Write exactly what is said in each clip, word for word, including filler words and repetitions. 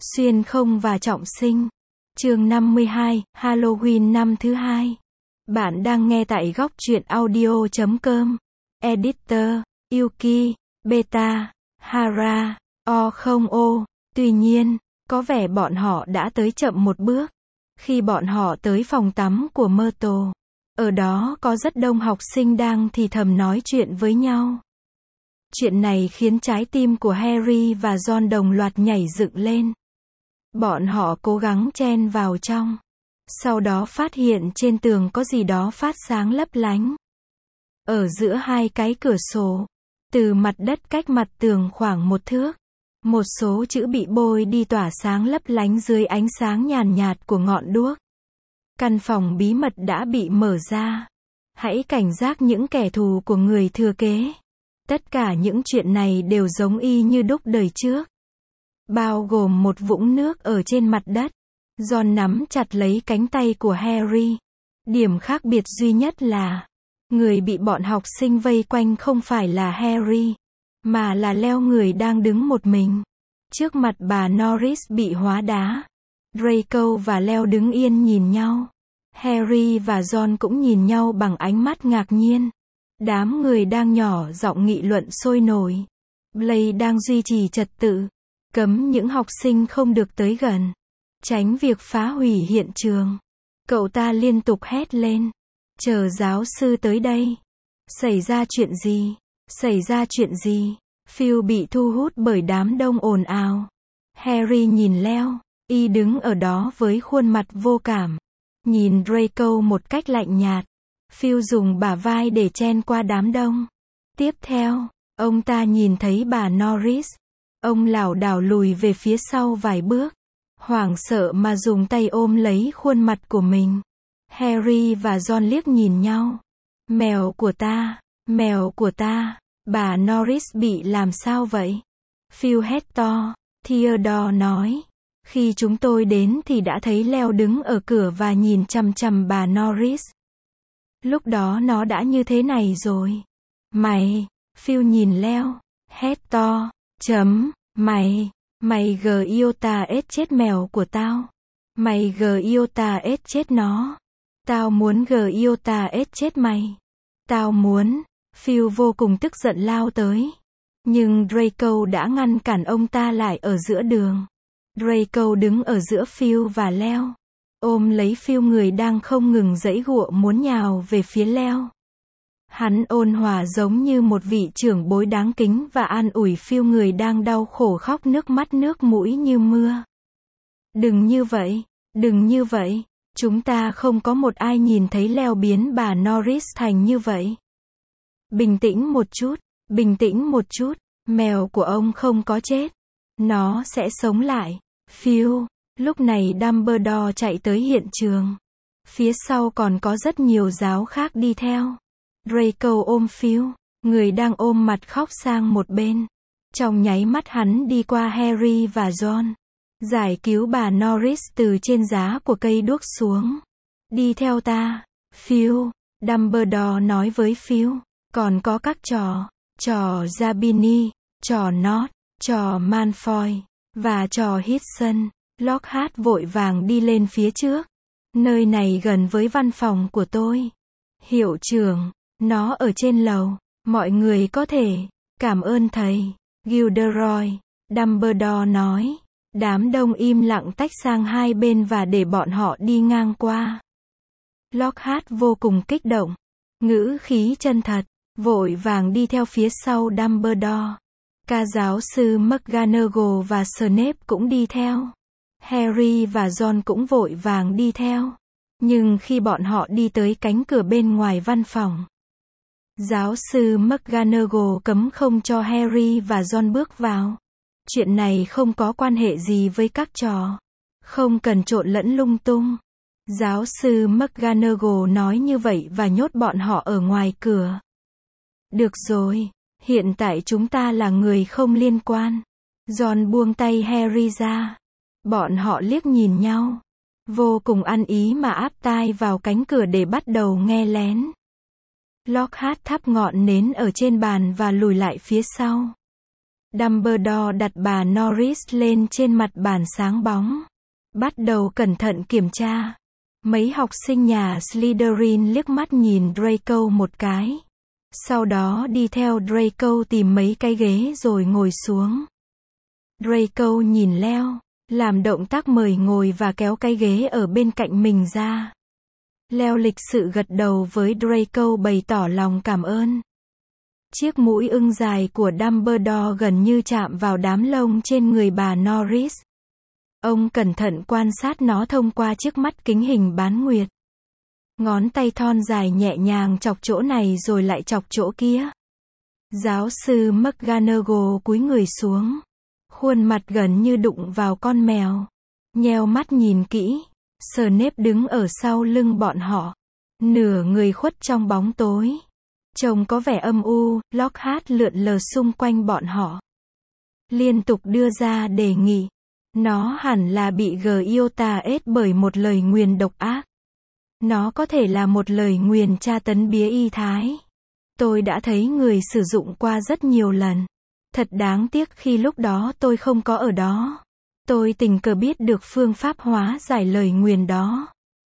Xuyên không và trọng sinh. Chương năm mươi hai, Halloween năm thứ hai. Bạn đang nghe tại góc truyện audio chấm com. Editor, Yuki, Beta, Hara, O không O. Tuy nhiên, có vẻ bọn họ đã tới chậm một bước. Khi bọn họ tới phòng tắm của Myrtle, ở đó có rất đông học sinh đang thì thầm nói chuyện với nhau. Chuyện này khiến trái tim của Harry và Ron đồng loạt nhảy dựng lên. Bọn họ cố gắng chen vào trong. Sau đó phát hiện trên tường có gì đó phát sáng lấp lánh. Ở giữa hai cái cửa sổ, từ mặt đất cách mặt tường khoảng một thước, một số chữ bị bôi đi tỏa sáng lấp lánh dưới ánh sáng nhàn nhạt của ngọn đuốc. Căn phòng bí mật đã bị mở ra. Hãy cảnh giác những kẻ thù của người thừa kế. Tất cả những chuyện này đều giống y như đúc đời trước. Bao gồm một vũng nước ở trên mặt đất. Ron nắm chặt lấy cánh tay của Harry. Điểm khác biệt duy nhất là, người bị bọn học sinh vây quanh không phải là Harry, mà là Leo, người đang đứng một mình. Trước mặt bà Norris bị hóa đá. Draco và Leo đứng yên nhìn nhau. Harry và Ron cũng nhìn nhau bằng ánh mắt ngạc nhiên. Đám người đang nhỏ giọng nghị luận sôi nổi. Blaise đang duy trì trật tự, cấm những học sinh không được tới gần, tránh việc phá hủy hiện trường. Cậu ta liên tục hét lên, chờ giáo sư tới đây. Xảy ra chuyện gì? Xảy ra chuyện gì? Phil bị thu hút bởi đám đông ồn ào. Harry nhìn Leo, y đứng ở đó với khuôn mặt vô cảm. Nhìn Draco một cách lạnh nhạt. Phil dùng bả vai để chen qua đám đông. Tiếp theo, ông ta nhìn thấy bà Norris. Ông lảo đảo lùi về phía sau vài bước, hoảng sợ mà dùng tay ôm lấy khuôn mặt của mình. Harry và Ron liếc nhìn nhau. Mèo của ta, mèo của ta, bà Norris bị làm sao vậy? Phil hét to. Theodore nói. Khi chúng tôi đến thì đã thấy Leo đứng ở cửa và nhìn chằm chằm bà Norris. Lúc đó nó đã như thế này rồi. Mày, Phil nhìn Leo, hét to, chấm, mày, mày g iota s chết mèo của tao. Mày g iota s chết nó. Tao muốn g iota s chết mày. Tao muốn. Phil vô cùng tức giận lao tới. Nhưng Draco đã ngăn cản ông ta lại ở giữa đường. Draco đứng ở giữa Phil và Leo, ôm lấy Phil, người đang không ngừng giãy giụa muốn nhào về phía Leo. Hắn ôn hòa giống như một vị trưởng bối đáng kính và an ủi Phil, người đang đau khổ khóc nước mắt nước mũi như mưa. Đừng như vậy, đừng như vậy, chúng ta không có một ai nhìn thấy Leo biến bà Norris thành như vậy. Bình tĩnh một chút, bình tĩnh một chút, mèo của ông không có chết. Nó sẽ sống lại. Phil. Lúc này Dumbledore chạy tới hiện trường. Phía sau còn có rất nhiều giáo khác đi theo. Draco ôm Phil, người đang ôm mặt khóc, sang một bên. Trong nháy mắt hắn đi qua Harry và Ron, giải cứu bà Norris từ trên giá của cây đuốc xuống. Đi theo ta, Phil. Dumbledore nói với Phil. Còn có các trò, trò Zabini, trò Nott, trò Malfoy, và trò Hudson. Lockhart vội vàng đi lên phía trước. Nơi này gần với văn phòng của tôi. Hiệu trưởng, nó ở trên lầu. Mọi người có thể. Cảm ơn thầy. Gilderoy, Dumbledore nói. Đám đông im lặng tách sang hai bên và để bọn họ đi ngang qua. Lockhart vô cùng kích động, ngữ khí chân thật, vội vàng đi theo phía sau Dumbledore. Cả giáo sư McGonagall và Snape cũng đi theo. Harry và Ron cũng vội vàng đi theo. Nhưng khi bọn họ đi tới cánh cửa bên ngoài văn phòng, giáo sư McGonagall cấm không cho Harry và Ron bước vào. Chuyện này không có quan hệ gì với các trò. Không cần trộn lẫn lung tung. Giáo sư McGonagall nói như vậy và nhốt bọn họ ở ngoài cửa. Được rồi, hiện tại chúng ta là người không liên quan. Ron buông tay Harry ra. Bọn họ liếc nhìn nhau, vô cùng ăn ý mà áp tai vào cánh cửa để bắt đầu nghe lén. Lockhart thắp ngọn nến ở trên bàn và lùi lại phía sau. Dumbledore đặt bà Norris lên trên mặt bàn sáng bóng. Bắt đầu cẩn thận kiểm tra. Mấy học sinh nhà Slytherin liếc mắt nhìn Draco một cái. Sau đó đi theo Draco tìm mấy cái ghế rồi ngồi xuống. Draco nhìn Leo, làm động tác mời ngồi và kéo cái ghế ở bên cạnh mình ra. Leo lịch sự gật đầu với Draco bày tỏ lòng cảm ơn. Chiếc mũi ưng dài của Dumbledore gần như chạm vào đám lông trên người bà Norris. Ông cẩn thận quan sát nó thông qua chiếc mắt kính hình bán nguyệt. Ngón tay thon dài nhẹ nhàng chọc chỗ này rồi lại chọc chỗ kia. Giáo sư McGonagall cúi người xuống. Khuôn mặt gần như đụng vào con mèo. Nheo mắt nhìn kỹ. Snape đứng ở sau lưng bọn họ. Nửa người khuất trong bóng tối. Trông có vẻ âm u, Lockhart lượn lờ xung quanh bọn họ. Liên tục đưa ra đề nghị. Nó hẳn là bị Giota ết bởi một lời nguyền độc ác. Nó có thể là một lời nguyền tra tấn bía y thái. Tôi đã thấy người sử dụng qua rất nhiều lần. Thật đáng tiếc khi lúc đó tôi không có ở đó. Tôi tình cờ biết được phương pháp hóa giải lời nguyền đó.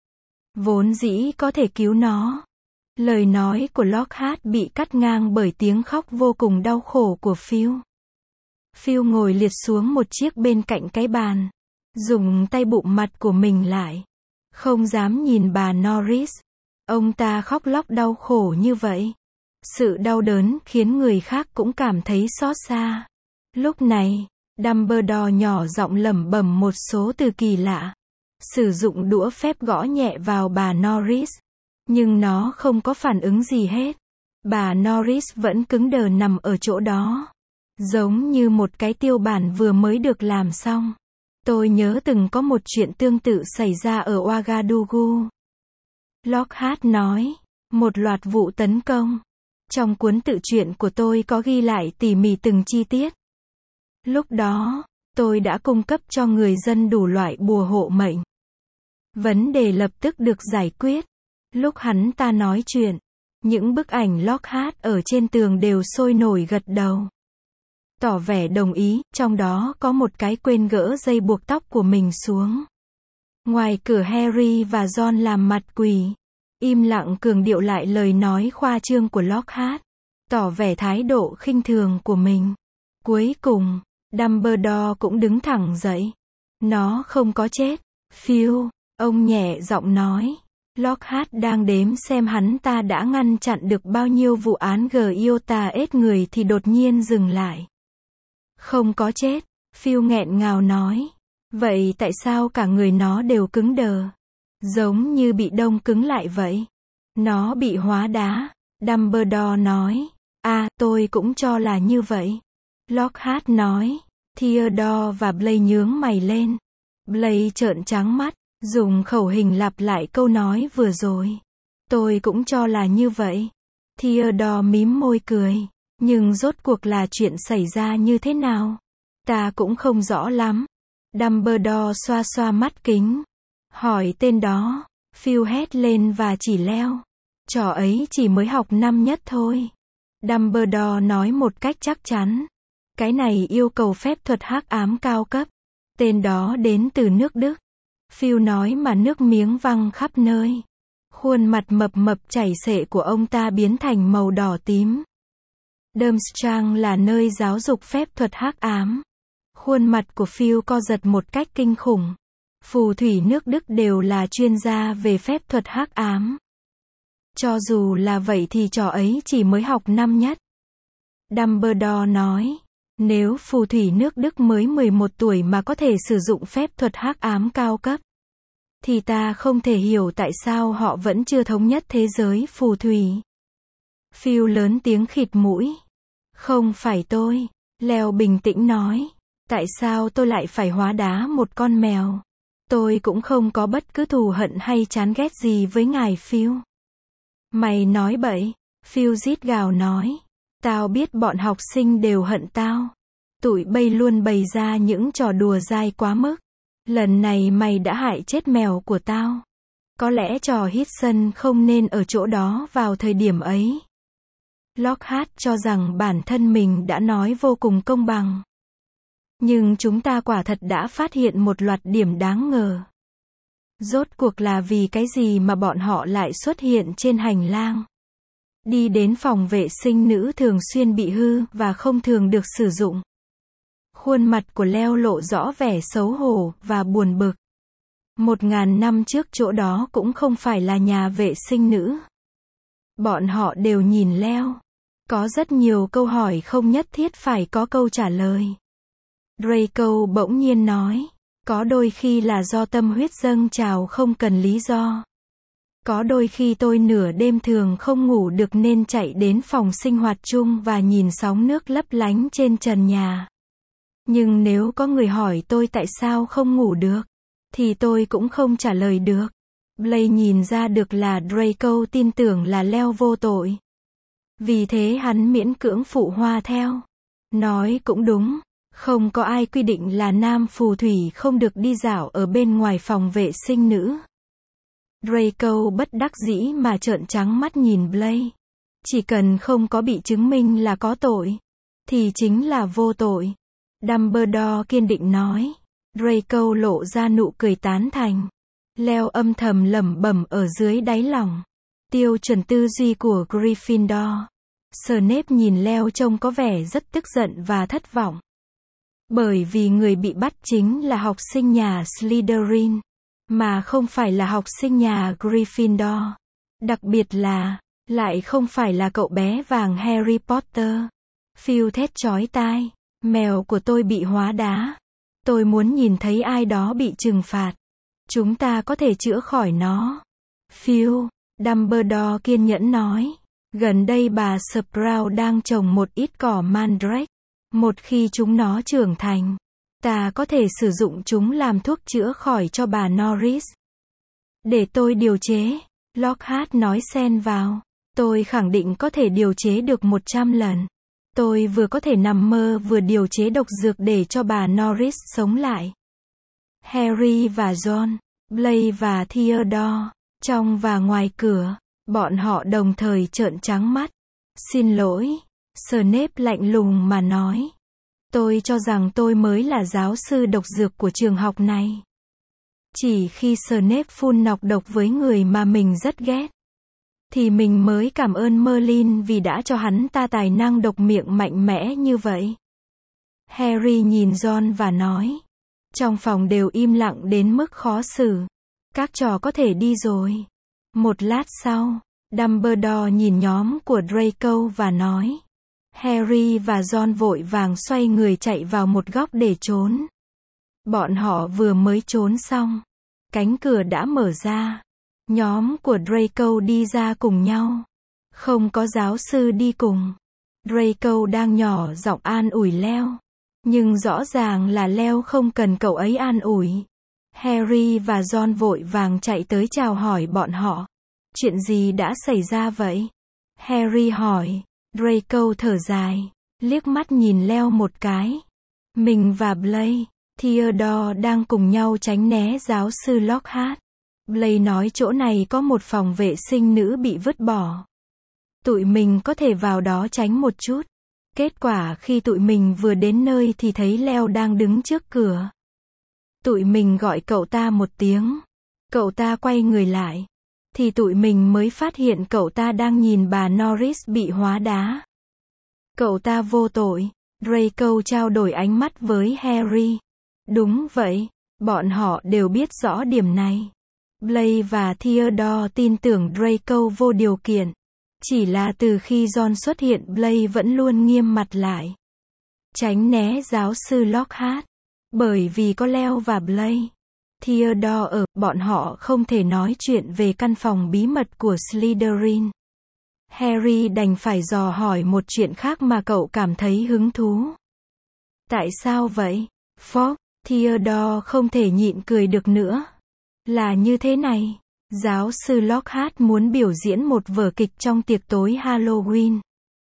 Vốn dĩ có thể cứu nó. Lời nói của Lockhart bị cắt ngang bởi tiếng khóc vô cùng đau khổ của Phil. Phil ngồi liệt xuống một chiếc bên cạnh cái bàn. Dùng tay bụm mặt của mình lại. Không dám nhìn bà Norris. Ông ta khóc lóc đau khổ như vậy. Sự đau đớn khiến người khác cũng cảm thấy xót xa. Lúc này, Dumbledore nhỏ giọng lẩm bẩm một số từ kỳ lạ. Sử dụng đũa phép gõ nhẹ vào bà Norris. Nhưng nó không có phản ứng gì hết. Bà Norris vẫn cứng đờ nằm ở chỗ đó. Giống như một cái tiêu bản vừa mới được làm xong. Tôi nhớ từng có một chuyện tương tự xảy ra ở Ouagadougou. Lockhart nói. Một loạt vụ tấn công. Trong cuốn tự truyện của tôi có ghi lại tỉ mỉ từng chi tiết. Lúc đó, tôi đã cung cấp cho người dân đủ loại bùa hộ mệnh. Vấn đề lập tức được giải quyết. Lúc hắn ta nói chuyện, những bức ảnh Lockhart ở trên tường đều sôi nổi gật đầu. Tỏ vẻ đồng ý, trong đó có một cái quên gỡ dây buộc tóc của mình xuống. Ngoài cửa Harry và Ron làm mặt quỷ. Im lặng cường điệu lại lời nói khoa trương của Lockhart. Tỏ vẻ thái độ khinh thường của mình. Cuối cùng, Dumbledore cũng đứng thẳng dậy. Nó không có chết. Phil, ông nhẹ giọng nói. Lockhart đang đếm xem hắn ta đã ngăn chặn được bao nhiêu vụ án Giota ết người thì đột nhiên dừng lại. Không có chết, Phil nghẹn ngào nói. Vậy tại sao cả người nó đều cứng đờ? Giống như bị đông cứng lại vậy. Nó bị hóa đá. Dumbledore nói. À, tôi cũng cho là như vậy. Lockhart nói. Theodore và Blaise nhướng mày lên. Blaise trợn trắng mắt, dùng khẩu hình lặp lại câu nói vừa rồi. Tôi cũng cho là như vậy. Theodore mím môi cười. Nhưng rốt cuộc là chuyện xảy ra như thế nào? Ta cũng không rõ lắm. Dumbledore xoa xoa mắt kính. Hỏi tên đó. Phil hét lên và chỉ Leo. Trò ấy chỉ mới học năm nhất thôi. Dumbledore nói một cách chắc chắn. Cái này yêu cầu phép thuật hắc ám cao cấp. Tên đó đến từ nước Đức. Phil nói mà nước miếng văng khắp nơi. Khuôn mặt mập mập chảy xệ của ông ta biến thành màu đỏ tím. Durmstrang là nơi giáo dục phép thuật hắc ám. Khuôn mặt của Phil co giật một cách kinh khủng. Phù thủy nước Đức đều là chuyên gia về phép thuật hắc ám. Cho dù là vậy thì trò ấy chỉ mới học năm nhất. Dumbledore nói. Nếu phù thủy nước Đức mới mười một tuổi mà có thể sử dụng phép thuật hắc ám cao cấp, thì ta không thể hiểu tại sao họ vẫn chưa thống nhất thế giới phù thủy. Phil lớn tiếng khịt mũi. Không phải tôi. Leo bình tĩnh nói. Tại sao tôi lại phải hóa đá một con mèo? Tôi cũng không có bất cứ thù hận hay chán ghét gì với ngài Phil. Mày nói bậy. Phil rít gào nói. Tao biết bọn học sinh đều hận tao. Tụi bay luôn bày ra những trò đùa dai quá mức. Lần này mày đã hại chết mèo của tao. Có lẽ trò hít sân không nên ở chỗ đó vào thời điểm ấy. Lockhart cho rằng bản thân mình đã nói vô cùng công bằng. Nhưng chúng ta quả thật đã phát hiện một loạt điểm đáng ngờ. Rốt cuộc là vì cái gì mà bọn họ lại xuất hiện trên hành lang? Đi đến phòng vệ sinh nữ thường xuyên bị hư và không thường được sử dụng. Khuôn mặt của Leo lộ rõ vẻ xấu hổ và buồn bực. Một ngàn năm trước chỗ đó cũng không phải là nhà vệ sinh nữ. Bọn họ đều nhìn Leo. Có rất nhiều câu hỏi không nhất thiết phải có câu trả lời. Draco bỗng nhiên nói. Có đôi khi là do tâm huyết dâng trào không cần lý do. Có đôi khi tôi nửa đêm thường không ngủ được nên chạy đến phòng sinh hoạt chung và nhìn sóng nước lấp lánh trên trần nhà. Nhưng nếu có người hỏi tôi tại sao không ngủ được, thì tôi cũng không trả lời được. Blaze nhìn ra được là Draco tin tưởng là Leo vô tội. Vì thế hắn miễn cưỡng phụ hoa theo. Nói cũng đúng, không có ai quy định là nam phù thủy không được đi dạo ở bên ngoài phòng vệ sinh nữ. Draco bất đắc dĩ mà trợn trắng mắt nhìn Blaze. Chỉ cần không có bị chứng minh là có tội, thì chính là vô tội. Dumbledore kiên định nói. Draco lộ ra nụ cười tán thành. Leo âm thầm lẩm bẩm ở dưới đáy lòng. Tiêu chuẩn tư duy của Gryffindor. Snape nhìn Leo trông có vẻ rất tức giận và thất vọng. Bởi vì người bị bắt chính là học sinh nhà Slytherin, mà không phải là học sinh nhà Gryffindor. Đặc biệt là, lại không phải là cậu bé vàng Harry Potter. Phil thét chói tai. Mèo của tôi bị hóa đá. Tôi muốn nhìn thấy ai đó bị trừng phạt. Chúng ta có thể chữa khỏi nó. Phil, Dumbledore kiên nhẫn nói. Gần đây bà Sprout đang trồng một ít cỏ mandrake. Một khi chúng nó trưởng thành, ta có thể sử dụng chúng làm thuốc chữa khỏi cho bà Norris. Để tôi điều chế. Lockhart nói xen vào. Tôi khẳng định có thể điều chế được một trăm lần. Tôi vừa có thể nằm mơ vừa điều chế độc dược để cho bà Norris sống lại. Harry và Ron, Blaze và Theodore, trong và ngoài cửa, bọn họ đồng thời trợn trắng mắt. Xin lỗi, Snape lạnh lùng mà nói. Tôi cho rằng tôi mới là giáo sư độc dược của trường học này. Chỉ khi Snape phun nọc độc với người mà mình rất ghét, thì mình mới cảm ơn Merlin vì đã cho hắn ta tài năng độc miệng mạnh mẽ như vậy. Harry nhìn Ron và nói. Trong phòng đều im lặng đến mức khó xử. Các trò có thể đi rồi. Một lát sau, Dumbledore nhìn nhóm của Draco và nói. Harry và Ron vội vàng xoay người chạy vào một góc để trốn. Bọn họ vừa mới trốn xong, cánh cửa đã mở ra. Nhóm của Draco đi ra cùng nhau. Không có giáo sư đi cùng. Draco đang nhỏ giọng an ủi Leo. Nhưng rõ ràng là Leo không cần cậu ấy an ủi. Harry và Ron vội vàng chạy tới chào hỏi bọn họ. Chuyện gì đã xảy ra vậy? Harry hỏi. Draco thở dài, liếc mắt nhìn Leo một cái. Mình và Blaze, Theodore đang cùng nhau tránh né giáo sư Lockhart. Blaze nói chỗ này có một phòng vệ sinh nữ bị vứt bỏ. Tụi mình có thể vào đó tránh một chút. Kết quả khi tụi mình vừa đến nơi thì thấy Leo đang đứng trước cửa. Tụi mình gọi cậu ta một tiếng. Cậu ta quay người lại. Thì tụi mình mới phát hiện cậu ta đang nhìn bà Norris bị hóa đá. Cậu ta vô tội. Draco trao đổi ánh mắt với Harry. Đúng vậy, bọn họ đều biết rõ điểm này. Blaze và Theodore tin tưởng Draco vô điều kiện. Chỉ là từ khi Ron xuất hiện Blaze vẫn luôn nghiêm mặt lại. Tránh né giáo sư Lockhart. Bởi vì có Leo và Blaze, Theodore ở, bọn họ không thể nói chuyện về căn phòng bí mật của Slytherin. Harry đành phải dò hỏi một chuyện khác mà cậu cảm thấy hứng thú. Tại sao vậy? Fox, Theodore không thể nhịn cười được nữa. Là như thế này. Giáo sư Lockhart muốn biểu diễn một vở kịch trong tiệc tối Halloween.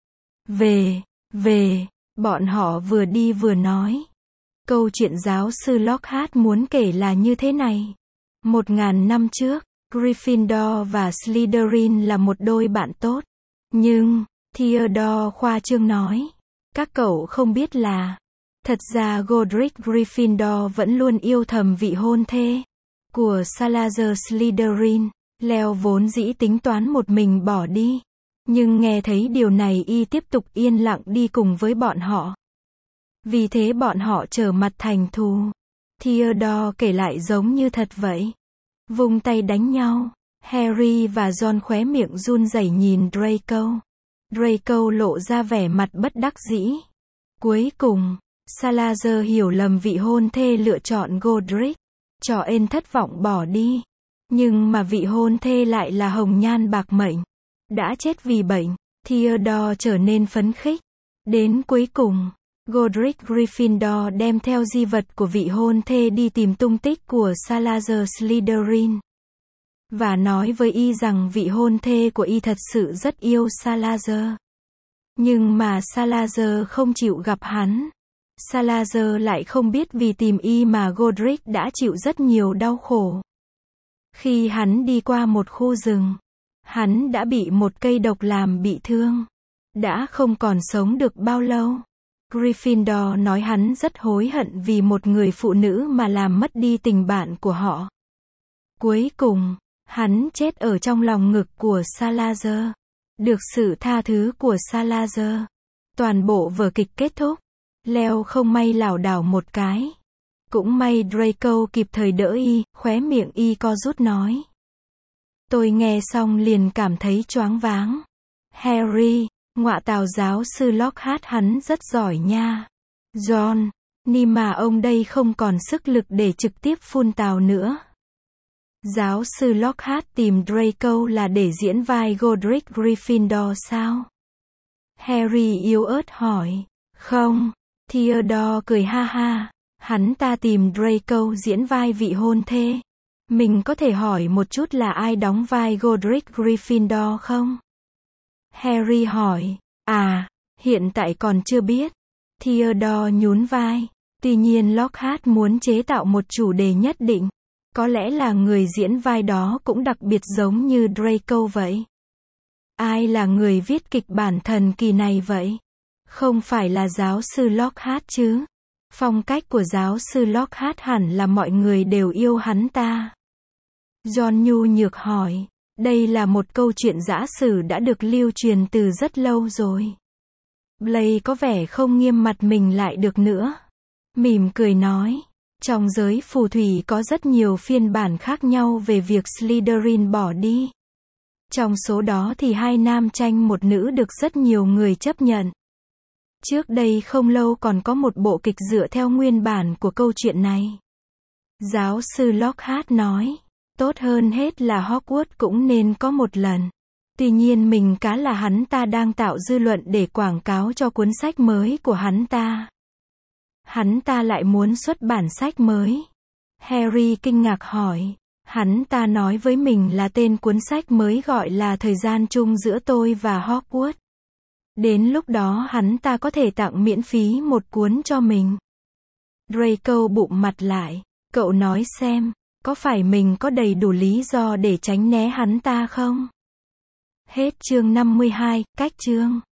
Về, về, bọn họ vừa đi vừa nói. Câu chuyện giáo sư Lockhart muốn kể là như thế này. Một ngàn năm trước, Gryffindor và Slytherin là một đôi bạn tốt. Nhưng, Theodore khoa trương nói. Các cậu không biết là, thật ra Godric Gryffindor vẫn luôn yêu thầm vị hôn thê của Salazar Slytherin. Leo vốn dĩ tính toán một mình bỏ đi. Nhưng nghe thấy điều này y tiếp tục yên lặng đi cùng với bọn họ. Vì thế bọn họ trở mặt thành thù. Theodore kể lại giống như thật vậy. Vung tay đánh nhau. Harry và Ron khóe miệng run rẩy nhìn Draco. Draco lộ ra vẻ mặt bất đắc dĩ. Cuối cùng, Salazar hiểu lầm vị hôn thê lựa chọn Godric. Cho ên thất vọng bỏ đi. Nhưng mà vị hôn thê lại là hồng nhan bạc mệnh. Đã chết vì bệnh. Theodore trở nên phấn khích. Đến cuối cùng, Godric Gryffindor đem theo di vật của vị hôn thê đi tìm tung tích của Salazar Slytherin. Và nói với y rằng vị hôn thê của y thật sự rất yêu Salazar. Nhưng mà Salazar không chịu gặp hắn. Salazar lại không biết vì tìm y mà Godric đã chịu rất nhiều đau khổ. Khi hắn đi qua một khu rừng, hắn đã bị một cây độc làm bị thương. Đã không còn sống được bao lâu. Gryffindor nói hắn rất hối hận vì một người phụ nữ mà làm mất đi tình bạn của họ. Cuối cùng, hắn chết ở trong lòng ngực của Salazar. Được sự tha thứ của Salazar. Toàn bộ vở kịch kết thúc. Leo không may lảo đảo một cái. Cũng may Draco kịp thời đỡ y, khóe miệng y co rút nói. Tôi nghe xong liền cảm thấy choáng váng. Harry, ngọa tào giáo sư Lockhart hắn rất giỏi nha. John, ni mà ông đây không còn sức lực để trực tiếp phun tào nữa. Giáo sư Lockhart tìm Draco là để diễn vai Godric Gryffindor sao? Harry yếu ớt hỏi. Không, Theodore cười ha ha. Hắn ta tìm Draco diễn vai vị hôn thê. Mình có thể hỏi một chút là ai đóng vai Godric Gryffindor không? Harry hỏi. À, hiện tại còn chưa biết. Theodore nhún vai. Tuy nhiên Lockhart muốn chế tạo một chủ đề nhất định. Có lẽ là người diễn vai đó cũng đặc biệt giống như Draco vậy. Ai là người viết kịch bản thần kỳ này vậy? Không phải là giáo sư Lockhart chứ? Phong cách của giáo sư Lockhart hẳn là mọi người đều yêu hắn ta. John nhu nhược hỏi. Đây là một câu chuyện giả sử đã được lưu truyền từ rất lâu rồi. Blaise có vẻ không nghiêm mặt mình lại được nữa. Mỉm cười nói. Trong giới phù thủy có rất nhiều phiên bản khác nhau về việc Slytherin bỏ đi. Trong số đó thì hai nam tranh một nữ được rất nhiều người chấp nhận. Trước đây không lâu còn có một bộ kịch dựa theo nguyên bản của câu chuyện này. Giáo sư Lockhart nói. Tốt hơn hết là Hogwarts cũng nên có một lần. Tuy nhiên mình cá là hắn ta đang tạo dư luận để quảng cáo cho cuốn sách mới của hắn ta. Hắn ta lại muốn xuất bản sách mới. Harry kinh ngạc hỏi. Hắn ta nói với mình là tên cuốn sách mới gọi là Thời gian chung giữa tôi và Hogwarts. Đến lúc đó hắn ta có thể tặng miễn phí một cuốn cho mình. Draco bụm mặt lại. Cậu nói xem, có phải mình có đầy đủ lý do để tránh né hắn ta không? Hết chương năm mươi hai, cách chương.